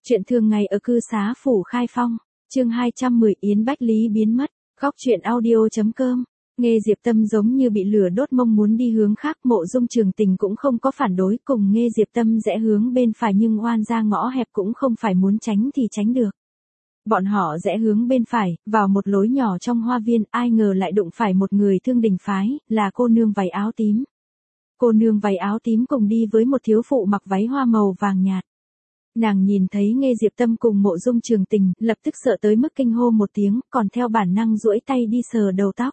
Chuyện thường ngày ở cư xá phủ Khai Phong, chương 210 Yến Bách Lý biến mất, góc truyện audio.com. Nghe Diệp Tâm giống như bị lửa đốt mong muốn đi hướng khác, Mộ Dung Trường Tình cũng không có phản đối, cùng Nghe Diệp Tâm rẽ hướng bên phải nhưng oan ra ngõ hẹp cũng không phải muốn tránh thì tránh được. Bọn họ rẽ hướng bên phải, vào một lối nhỏ trong hoa viên, ai ngờ lại đụng phải một người Thương Đình phái, là cô nương váy áo tím. Cô nương váy áo tím cùng đi với một thiếu phụ mặc váy hoa màu vàng nhạt. Nàng nhìn thấy Nghe Diệp Tâm cùng Mộ Dung Trường Tình, lập tức sợ tới mức kinh hô một tiếng, còn theo bản năng duỗi tay đi sờ đầu tóc.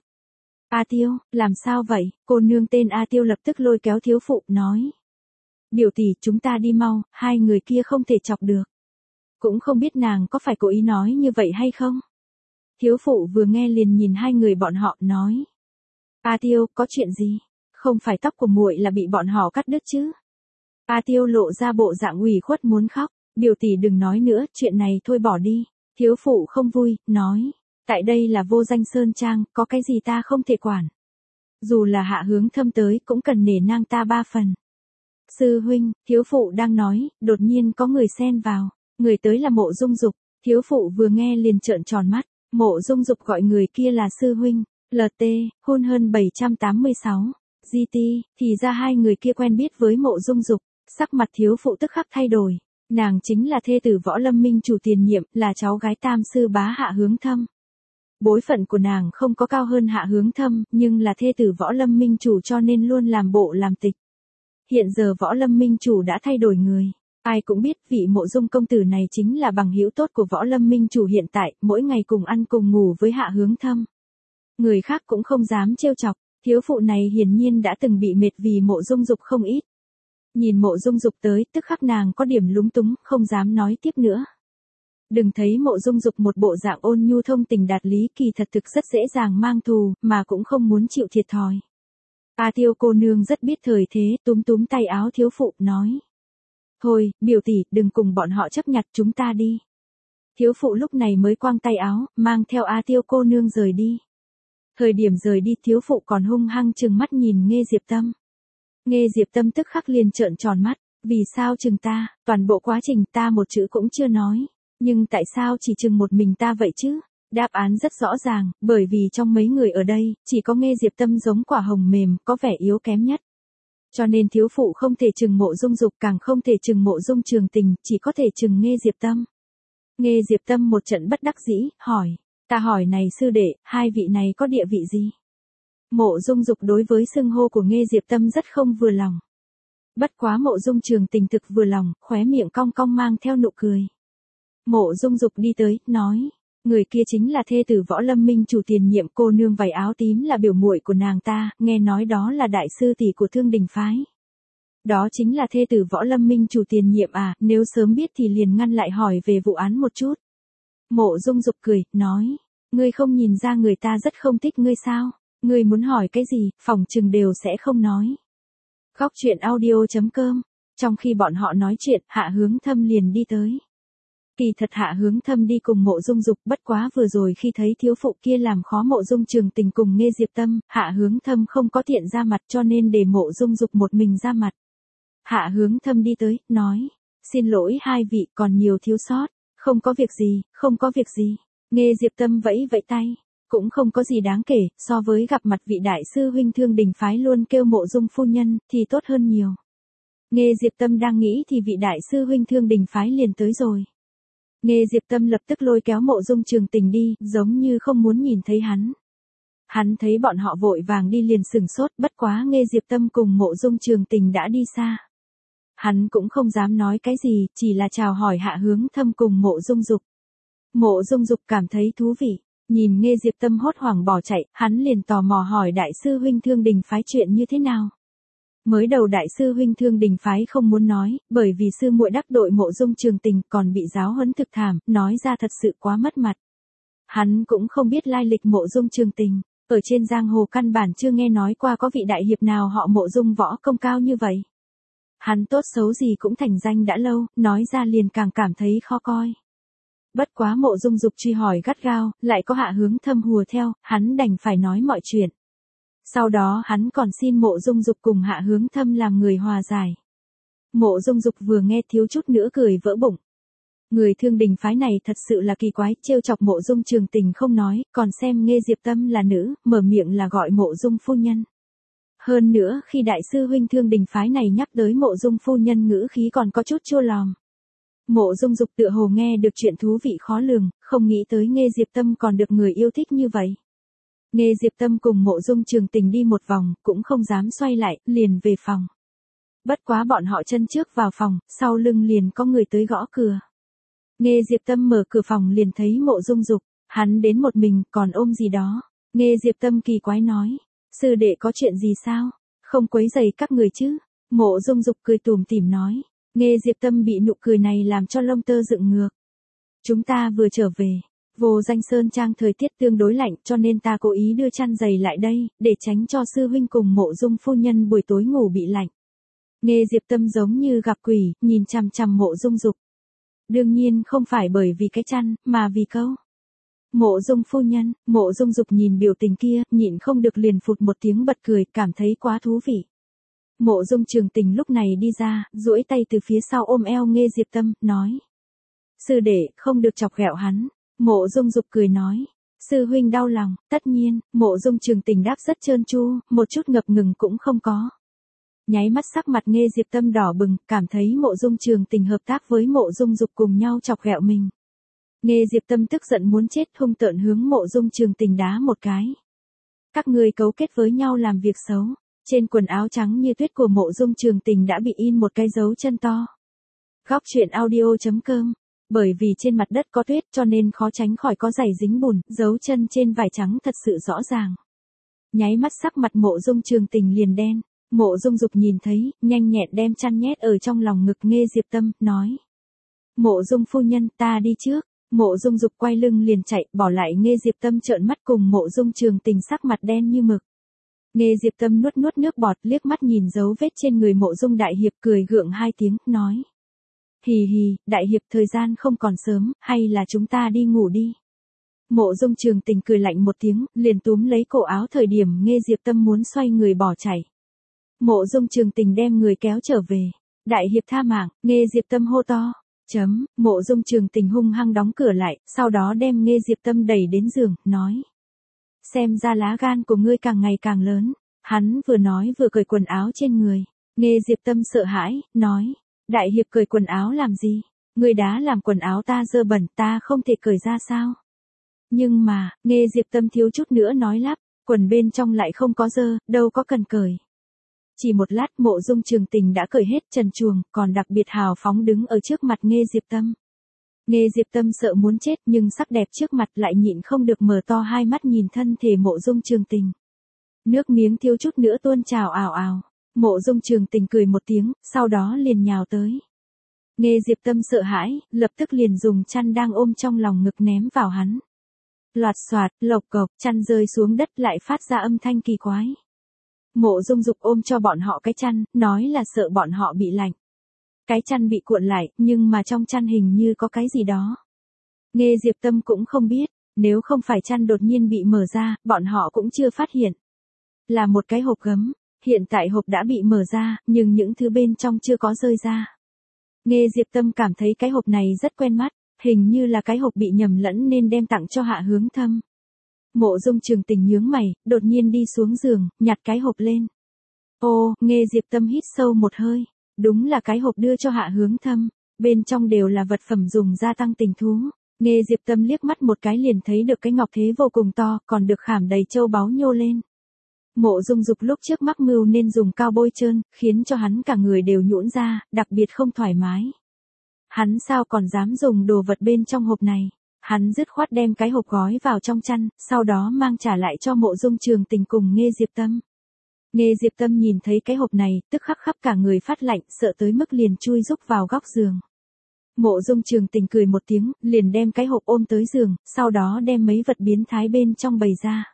A Tiêu, làm sao vậy? Cô nương tên A Tiêu lập tức lôi kéo thiếu phụ, nói. Biểu tỷ, chúng ta đi mau, hai người kia không thể chọc được. Cũng không biết nàng có phải cố ý nói như vậy hay không? Thiếu phụ vừa nghe liền nhìn hai người bọn họ, nói. A Tiêu, có chuyện gì? Không phải tóc của muội là bị bọn họ cắt đứt chứ? A Tiêu lộ ra bộ dạng ủy khuất muốn khóc, biểu tỷ đừng nói nữa, chuyện này thôi bỏ đi. Thiếu phụ không vui, nói, tại đây là Vô Danh Sơn Trang, có cái gì ta không thể quản. Dù là Hạ Hướng Thâm tới cũng cần nể nang ta ba phần. Sư huynh, thiếu phụ đang nói, đột nhiên có người xen vào, người tới là Mộ Dung Dục. Thiếu phụ vừa nghe liền trợn tròn mắt, Mộ Dung Dục gọi người kia là sư huynh. LT, hôn hơn 786. GT, thì ra hai người kia quen biết với Mộ Dung Dục. Sắc mặt thiếu phụ tức khắc thay đổi, nàng chính là thê tử Võ Lâm Minh chủ tiền nhiệm, là cháu gái tam sư bá Hạ Hướng Thâm. Bối phận của nàng không có cao hơn Hạ Hướng Thâm, nhưng là thê tử Võ Lâm Minh chủ cho nên luôn làm bộ làm tịch. Hiện giờ Võ Lâm Minh chủ đã thay đổi người, ai cũng biết vị Mộ Dung công tử này chính là bằng hữu tốt của Võ Lâm Minh chủ hiện tại, mỗi ngày cùng ăn cùng ngủ với Hạ Hướng Thâm. Người khác cũng không dám trêu chọc, thiếu phụ này hiển nhiên đã từng bị mệt vì Mộ Dung Dục không ít. Nhìn Mộ Dung Dục tới, tức khắc nàng có điểm lúng túng, không dám nói tiếp nữa. Đừng thấy Mộ Dung Dục một bộ dạng ôn nhu thông tình đạt lý, kỳ thật thực rất dễ dàng mang thù, mà cũng không muốn chịu thiệt thòi. A Tiêu cô nương rất biết thời thế, túm túm tay áo thiếu phụ, nói. Thôi, biểu tỷ, đừng cùng bọn họ chấp nhặt, chúng ta đi. Thiếu phụ lúc này mới quang tay áo, mang theo A Tiêu cô nương rời đi. Thời điểm rời đi, thiếu phụ còn hung hăng trừng mắt nhìn Nghe Diệp Tâm. Nghe Diệp Tâm tức khắc liền trợn tròn mắt, vì sao chừng ta, toàn bộ quá trình ta một chữ cũng chưa nói, nhưng tại sao chỉ chừng một mình ta vậy chứ? Đáp án rất rõ ràng, bởi vì trong mấy người ở đây, chỉ có Nghe Diệp Tâm giống quả hồng mềm, có vẻ yếu kém nhất. Cho nên thiếu phụ không thể chừng Mộ Dung Dục, càng không thể chừng Mộ Dung Trường Tình, chỉ có thể chừng Nghe Diệp Tâm. Nghe Diệp Tâm một trận bất đắc dĩ, hỏi, ta hỏi này sư đệ, hai vị này có địa vị gì? Mộ Dung Dục đối với xưng hô của Nghe Diệp Tâm rất không vừa lòng. Bất quá Mộ Dung Trường Tình thực vừa lòng, khóe miệng cong cong mang theo nụ cười. Mộ Dung Dục đi tới, nói, người kia chính là thê tử Võ Lâm Minh chủ tiền nhiệm, cô nương váy áo tím là biểu muội của nàng ta, nghe nói đó là đại sư tỷ của Thương Đình phái. Đó chính là thê tử Võ Lâm Minh chủ tiền nhiệm à, nếu sớm biết thì liền ngăn lại hỏi về vụ án một chút. Mộ Dung Dục cười, nói, ngươi không nhìn ra người ta rất không thích ngươi sao? Ngươi muốn hỏi cái gì, phòng trừng đều sẽ không nói. Góc truyện audio.com. Trong khi bọn họ nói chuyện, Hạ Hướng Thâm liền đi tới. Kỳ thật Hạ Hướng Thâm đi cùng Mộ Dung Dục, bất quá vừa rồi khi thấy thiếu phụ kia làm khó Mộ Dung Trường Tình cùng Nghe Diệp Tâm, Hạ Hướng Thâm không có tiện ra mặt cho nên để Mộ Dung Dục một mình ra mặt. Hạ Hướng Thâm đi tới, nói, xin lỗi hai vị, còn nhiều thiếu sót. Không có việc gì, không có việc gì. Nghe Diệp Tâm vẫy vẫy tay. Cũng không có gì đáng kể, so với gặp mặt vị đại sư huynh Thương Đình phái luôn kêu Mộ Dung phu nhân, thì tốt hơn nhiều. Nghe Diệp Tâm đang nghĩ thì vị đại sư huynh Thương Đình phái liền tới rồi. Nghe Diệp Tâm lập tức lôi kéo Mộ Dung Trường Tình đi, giống như không muốn nhìn thấy hắn. Hắn thấy bọn họ vội vàng đi liền sừng sốt, bất quá Nghe Diệp Tâm cùng Mộ Dung Trường Tình đã đi xa. Hắn cũng không dám nói cái gì, chỉ là chào hỏi Hạ Hướng Thâm cùng Mộ Dung Dục. Mộ Dung Dục cảm thấy thú vị. Nhìn Nghe Diệp Tâm hốt hoảng bỏ chạy, hắn liền tò mò hỏi đại sư huynh Thương Đình phái chuyện như thế nào. Mới đầu đại sư huynh Thương Đình phái không muốn nói, bởi vì sư muội đắc tội Mộ Dung Trường Tình còn bị giáo huấn thực thảm, nói ra thật sự quá mất mặt. Hắn cũng không biết lai lịch Mộ Dung Trường Tình, ở trên giang hồ căn bản chưa nghe nói qua có vị đại hiệp nào họ Mộ Dung võ công cao như vậy. Hắn tốt xấu gì cũng thành danh đã lâu, nói ra liền càng cảm thấy khó coi. Bất quá Mộ Dung Dục truy hỏi gắt gao, lại có Hạ Hướng Thâm hùa theo, hắn đành phải nói mọi chuyện. Sau đó hắn còn xin Mộ Dung Dục cùng Hạ Hướng Thâm làm người hòa giải. Mộ Dung Dục vừa nghe thiếu chút nữa cười vỡ bụng. Người Thương Đình phái này thật sự là kỳ quái, trêu chọc Mộ Dung Trường Tình không nói, còn xem Nghê Diệp Tâm là nữ, mở miệng là gọi Mộ Dung phu nhân. Hơn nữa khi đại sư huynh Thương Đình phái này nhắc tới Mộ Dung phu nhân ngữ khí còn có chút chua lòm. Mộ Dung Dục tựa hồ nghe được chuyện thú vị khó lường, không nghĩ tới Nghê Diệp Tâm còn được người yêu thích như vậy. Nghê Diệp Tâm cùng Mộ Dung Trường Tình đi một vòng, cũng không dám xoay lại, liền về phòng. Bất quá bọn họ chân trước vào phòng, sau lưng liền có người tới gõ cửa. Nghê Diệp Tâm mở cửa phòng liền thấy Mộ Dung Dục, hắn đến một mình, còn ôm gì đó. Nghê Diệp Tâm kỳ quái nói, sư đệ có chuyện gì sao? Không quấy rầy các người chứ? Mộ Dung Dục cười tủm tỉm nói. Nghê Diệp Tâm bị nụ cười này làm cho lông tơ dựng ngược. Chúng ta vừa trở về. Vô Danh Sơn Trang thời tiết tương đối lạnh cho nên ta cố ý đưa chăn dày lại đây, để tránh cho sư huynh cùng Mộ Dung phu nhân buổi tối ngủ bị lạnh. Nghê Diệp Tâm giống như gặp quỷ, nhìn chằm chằm Mộ Dung Dục. Đương nhiên không phải bởi vì cái chăn, mà vì câu. Mộ Dung phu nhân, Mộ Dung Dục nhìn biểu tình kia, nhịn không được liền phụt một tiếng bật cười, cảm thấy quá thú vị. Mộ Dung Trường Tình lúc này đi ra, duỗi tay từ phía sau ôm eo Nghê Diệp Tâm, nói. Sư đệ, không được chọc ghẹo hắn. Mộ Dung Dục cười nói. Sư huynh đau lòng, tất nhiên, Mộ Dung Trường Tình đáp rất trơn tru, một chút ngập ngừng cũng không có. Nháy mắt sắc mặt Nghê Diệp Tâm đỏ bừng, cảm thấy Mộ Dung Trường Tình hợp tác với Mộ Dung Dục cùng nhau chọc ghẹo mình. Nghê Diệp Tâm tức giận muốn chết, hung tợn hướng Mộ Dung Trường Tình đá một cái. Các người cấu kết với nhau làm việc xấu. Trên quần áo trắng như tuyết của Mộ Dung Trường Tình đã bị in một cái dấu chân to. Góc truyện audio.com. Bởi vì trên mặt đất có tuyết cho nên khó tránh khỏi có giày dính bùn, dấu chân trên vải trắng thật sự rõ ràng. Nháy mắt sắc mặt Mộ Dung Trường Tình liền đen. Mộ Dung Dục nhìn thấy, nhanh nhẹn đem chăn nhét ở trong lòng ngực Nghê Diệp Tâm, nói. Mộ Dung phu nhân, ta đi trước. Mộ Dung Dục quay lưng liền chạy, bỏ lại Nghê Diệp Tâm trợn mắt cùng Mộ Dung Trường Tình sắc mặt đen như mực. Nghê Diệp Tâm nuốt nuốt nước bọt, liếc mắt nhìn dấu vết trên người Mộ Dung đại hiệp, cười gượng hai tiếng, nói. Hì hì, đại hiệp thời gian không còn sớm, hay là chúng ta đi ngủ đi. Mộ Dung Trường Tình cười lạnh một tiếng, liền túm lấy cổ áo thời điểm Nghê Diệp Tâm muốn xoay người bỏ chạy. Mộ Dung Trường Tình đem người kéo trở về. Đại hiệp tha mạng, Nghê Diệp Tâm hô to. Mộ Dung Trường Tình hung hăng đóng cửa lại, sau đó đem Nghê Diệp Tâm đẩy đến giường, nói. Xem ra lá gan của ngươi càng ngày càng lớn. Hắn vừa nói vừa cởi quần áo trên người. Nghê Diệp Tâm sợ hãi, nói. Đại hiệp cởi quần áo làm gì? Ngươi đã làm quần áo ta dơ bẩn, ta không thể cởi ra sao? Nhưng mà, Nghê Diệp Tâm thiếu chút nữa nói lắp, quần bên trong lại không có dơ, đâu có cần cởi. Chỉ một lát Mộ Dung Trường Tình đã cởi hết trần truồng, còn đặc biệt hào phóng đứng ở trước mặt Nghê Diệp Tâm. Nghê Diệp Tâm sợ muốn chết nhưng sắc đẹp trước mặt lại nhịn không được mở to hai mắt nhìn thân thể Mộ Dung Trường Tình. Nước miếng thiếu chút nữa tuôn trào ào ào. Mộ Dung Trường Tình cười một tiếng, sau đó liền nhào tới. Nghê Diệp Tâm sợ hãi, lập tức liền dùng chăn đang ôm trong lòng ngực ném vào hắn. Loạt xoạt, lộc cộc, chăn rơi xuống đất lại phát ra âm thanh kỳ quái. Mộ Dung Dục ôm cho bọn họ cái chăn, nói là sợ bọn họ bị lạnh. Cái chăn bị cuộn lại, nhưng mà trong chăn hình như có cái gì đó. Nghê Diệp Tâm cũng không biết, nếu không phải chăn đột nhiên bị mở ra, bọn họ cũng chưa phát hiện. Là một cái hộp gấm, hiện tại hộp đã bị mở ra, nhưng những thứ bên trong chưa có rơi ra. Nghê Diệp Tâm cảm thấy cái hộp này rất quen mắt, hình như là cái hộp bị nhầm lẫn nên đem tặng cho Hạ Hướng Thâm. Mộ Dung Trường Tình nhướng mày, đột nhiên đi xuống giường, nhặt cái hộp lên. Ô, Nghê Diệp Tâm hít sâu một hơi, đúng là cái hộp đưa cho Hạ Hướng Thâm, bên trong đều là vật phẩm dùng gia tăng tình thú. Nghê Diệp Tâm liếc mắt một cái liền thấy được cái ngọc thế vô cùng to, còn được khảm đầy châu báu nhô lên. Mộ Dung Dục lúc trước mắc mưu nên dùng cao bôi trơn, khiến cho hắn cả người đều nhũn ra, đặc biệt không thoải mái. Hắn sao còn dám dùng đồ vật bên trong hộp này? Hắn dứt khoát đem cái hộp gói vào trong chăn, sau đó mang trả lại cho Mộ Dung Trường Tình cùng Nghê Diệp Tâm. Nghê Diệp Tâm nhìn thấy cái hộp này, tức khắc khắp cả người phát lạnh, sợ tới mức liền chui rúc vào góc giường. Mộ Dung Trường Tình cười một tiếng, liền đem cái hộp ôm tới giường, sau đó đem mấy vật biến thái bên trong bày ra.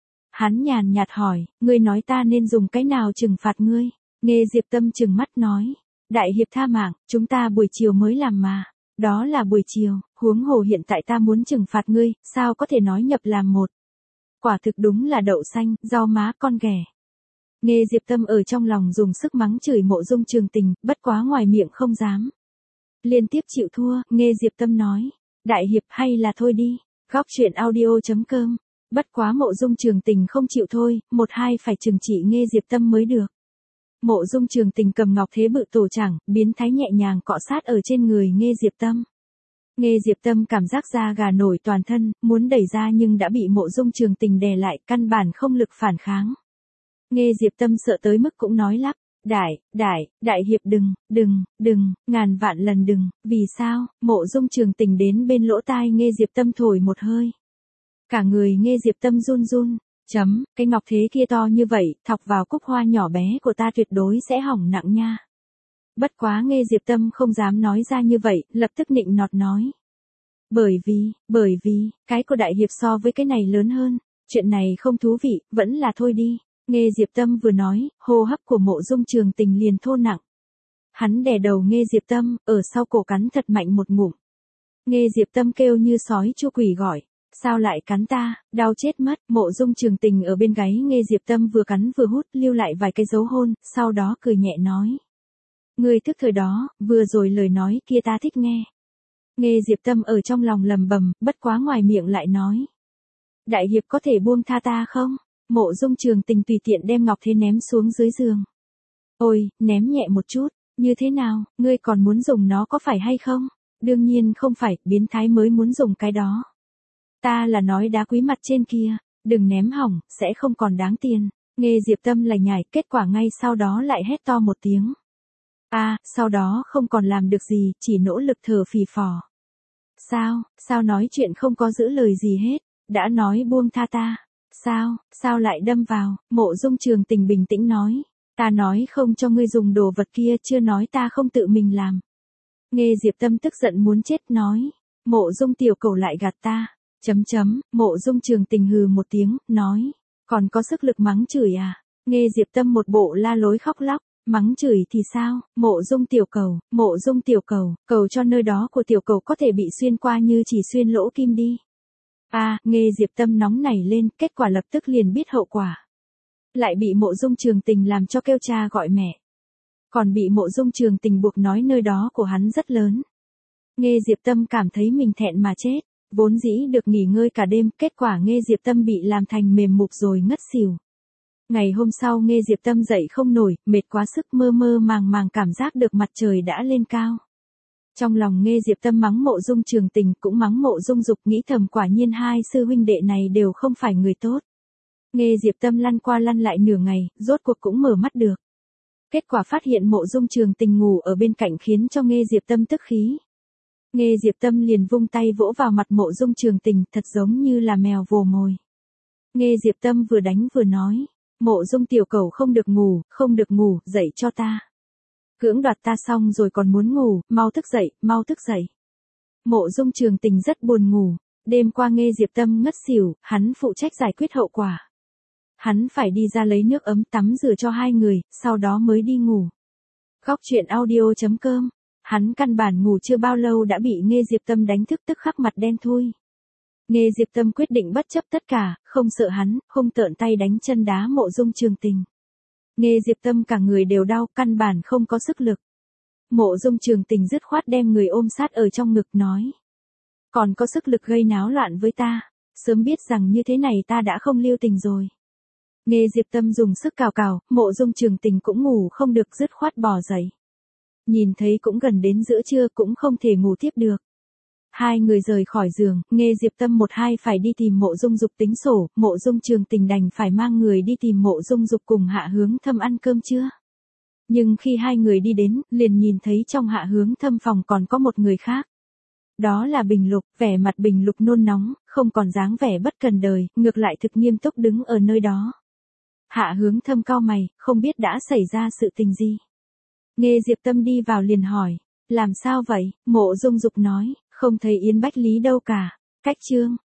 Hắn nhàn nhạt hỏi, ngươi nói ta nên dùng cái nào trừng phạt ngươi? Nghê Diệp Tâm trừng mắt nói, đại hiệp tha mạng, chúng ta buổi chiều mới làm mà. Đó là buổi chiều, huống hồ hiện tại ta muốn trừng phạt ngươi, sao có thể nói nhập làm một. Quả thực đúng là đậu xanh, rau má con ghẻ. Nghê Diệp Tâm ở trong lòng dùng sức mắng chửi Mộ Dung Trường Tình, bất quá ngoài miệng không dám. Liên tiếp chịu thua, Nghe Diệp Tâm nói. Đại hiệp hay là thôi đi. Góc truyện audio.com. Bất quá Mộ Dung Trường Tình không chịu thôi, một hai phải trừng trị Nghe Diệp Tâm mới được. Mộ Dung Trường Tình cầm ngọc thế bự tổ chẳng, biến thái nhẹ nhàng cọ sát ở trên người Nghe Diệp Tâm. Nghe Diệp Tâm cảm giác da gà nổi toàn thân, muốn đẩy ra nhưng đã bị Mộ Dung Trường Tình đè lại, căn bản không lực phản kháng. Nghe Diệp Tâm sợ tới mức cũng nói lắp. Đại hiệp đừng, ngàn vạn lần đừng, vì sao? Mộ Dung Trường Tình đến bên lỗ tai Nghe Diệp Tâm thổi một hơi. Cả người Nghe Diệp Tâm run run, cái ngọc thế kia to như vậy, thọc vào cúc hoa nhỏ bé của ta tuyệt đối sẽ hỏng nặng nha. Bất quá Nghe Diệp Tâm không dám nói ra như vậy, lập tức nịnh nọt nói. Bởi vì, cái của đại hiệp so với cái này lớn hơn, chuyện này không thú vị, vẫn là thôi đi. Nghe Diệp Tâm vừa nói, hô hấp của Mộ Dung Trường Tình liền thô nặng. Hắn đè đầu Nghe Diệp Tâm, ở sau cổ cắn thật mạnh một ngụm. Nghe Diệp Tâm kêu như sói chu quỷ gọi. Sao lại cắn ta, đau chết mất. Mộ Dung Trường Tình ở bên gáy Nghe Diệp Tâm vừa cắn vừa hút, lưu lại vài cái dấu hôn, sau đó cười nhẹ nói. Ngươi thức thời đó, vừa rồi lời nói kia ta thích nghe. Nghe Diệp Tâm ở trong lòng lầm bầm, bất quá ngoài miệng lại nói. Đại hiệp có thể buông tha ta không? Mộ Dung Trường Tình tùy tiện đem ngọc thế ném xuống dưới giường. Ôi, ném nhẹ một chút, như thế nào, ngươi còn muốn dùng nó có phải hay không? Đương nhiên không phải, biến thái mới muốn dùng cái đó. Ta là nói đá quý mặt trên kia, đừng ném hỏng, sẽ không còn đáng tiền. Nghe Diệp Tâm lải nhải, kết quả ngay sau đó lại hét to một tiếng. Sau đó không còn làm được gì, chỉ nỗ lực thở phì phò. Sao nói chuyện không có giữ lời gì hết, đã nói buông tha ta. Sao lại đâm vào? Mộ Dung Trường Tình bình tĩnh nói. Ta nói không cho ngươi dùng đồ vật kia, chưa nói ta không tự mình làm. Nghe Diệp Tâm tức giận muốn chết nói. Mộ Dung tiểu cẩu lại gạt ta. Mộ Dung Trường Tình hừ một tiếng, nói. Còn có sức lực mắng chửi à? Nghe Diệp Tâm một bộ la lối khóc lóc. Mắng chửi thì sao? Mộ Dung tiểu cẩu, cầu cho nơi đó của tiểu cẩu có thể bị xuyên qua như chỉ xuyên lỗ kim đi. Nghe Diệp Tâm nóng nảy lên, kết quả lập tức liền biết hậu quả. Lại bị Mộ Dung Trường Tình làm cho kêu cha gọi mẹ. Còn bị Mộ Dung Trường Tình buộc nói nơi đó của hắn rất lớn. Nghe Diệp Tâm cảm thấy mình thẹn mà chết, vốn dĩ được nghỉ ngơi cả đêm, kết quả Nghe Diệp Tâm bị làm thành mềm mục rồi ngất xỉu. Ngày hôm sau Nghe Diệp Tâm dậy không nổi, mệt quá sức, mơ mơ màng cảm giác được mặt trời đã lên cao. Trong lòng Nghe Diệp Tâm mắng Mộ Dung Trường Tình, cũng mắng Mộ Dung Dục, nghĩ thầm quả nhiên hai sư huynh đệ này đều không phải người tốt. Nghe Diệp Tâm lăn qua lăn lại nửa ngày, rốt cuộc cũng mở mắt được. Kết quả phát hiện Mộ Dung Trường Tình ngủ ở bên cạnh khiến cho Nghe Diệp Tâm tức khí. Nghe Diệp Tâm liền vung tay vỗ vào mặt Mộ Dung Trường Tình, thật giống như là mèo vồ mồi. Nghe Diệp Tâm vừa đánh vừa nói. Mộ Dung tiểu cẩu không được ngủ, dậy cho ta. Cưỡng đoạt ta xong rồi còn muốn ngủ, mau thức dậy. Mộ Dung Trường Tình rất buồn ngủ, đêm qua Nghe Diệp Tâm ngất xỉu, hắn phụ trách giải quyết hậu quả. Hắn phải đi ra lấy nước ấm tắm rửa cho hai người, sau đó mới đi ngủ. Góc truyện audio.com, hắn căn bản ngủ chưa bao lâu đã bị Nghe Diệp Tâm đánh thức, tức khắc mặt đen thui. Nghe Diệp Tâm quyết định bất chấp tất cả, không sợ hắn, hung tợn tay đánh chân đá Mộ Dung Trường Tình. Nghe Diệp Tâm cả người đều đau, căn bản không có sức lực. Mộ Dung Trường Tình dứt khoát đem người ôm sát ở trong ngực nói. Còn có sức lực gây náo loạn với ta, sớm biết rằng như thế này ta đã không lưu tình rồi. Nghe Diệp Tâm dùng sức cào, Mộ Dung Trường Tình cũng ngủ không được, dứt khoát bò dậy. Nhìn thấy cũng gần đến giữa trưa, cũng không thể ngủ tiếp được. Hai người rời khỏi giường, Nghe Diệp Tâm một hai phải đi tìm Mộ Dung Dục tính sổ, Mộ Dung Trường Tình đành phải mang người đi tìm Mộ Dung Dục cùng Hạ Hướng Thâm ăn cơm trưa. Nhưng khi hai người đi đến, liền nhìn thấy trong Hạ Hướng Thâm phòng còn có một người khác. Đó là Bình Lục, vẻ mặt Bình Lục nôn nóng, không còn dáng vẻ bất cần đời, ngược lại thực nghiêm túc đứng ở nơi đó. Hạ Hướng Thâm cau mày, không biết đã xảy ra sự tình gì. Nghe Diệp Tâm đi vào liền hỏi, làm sao vậy? Mộ Dung Dục nói, không thấy Yến Bách Lý đâu cả. Cách chương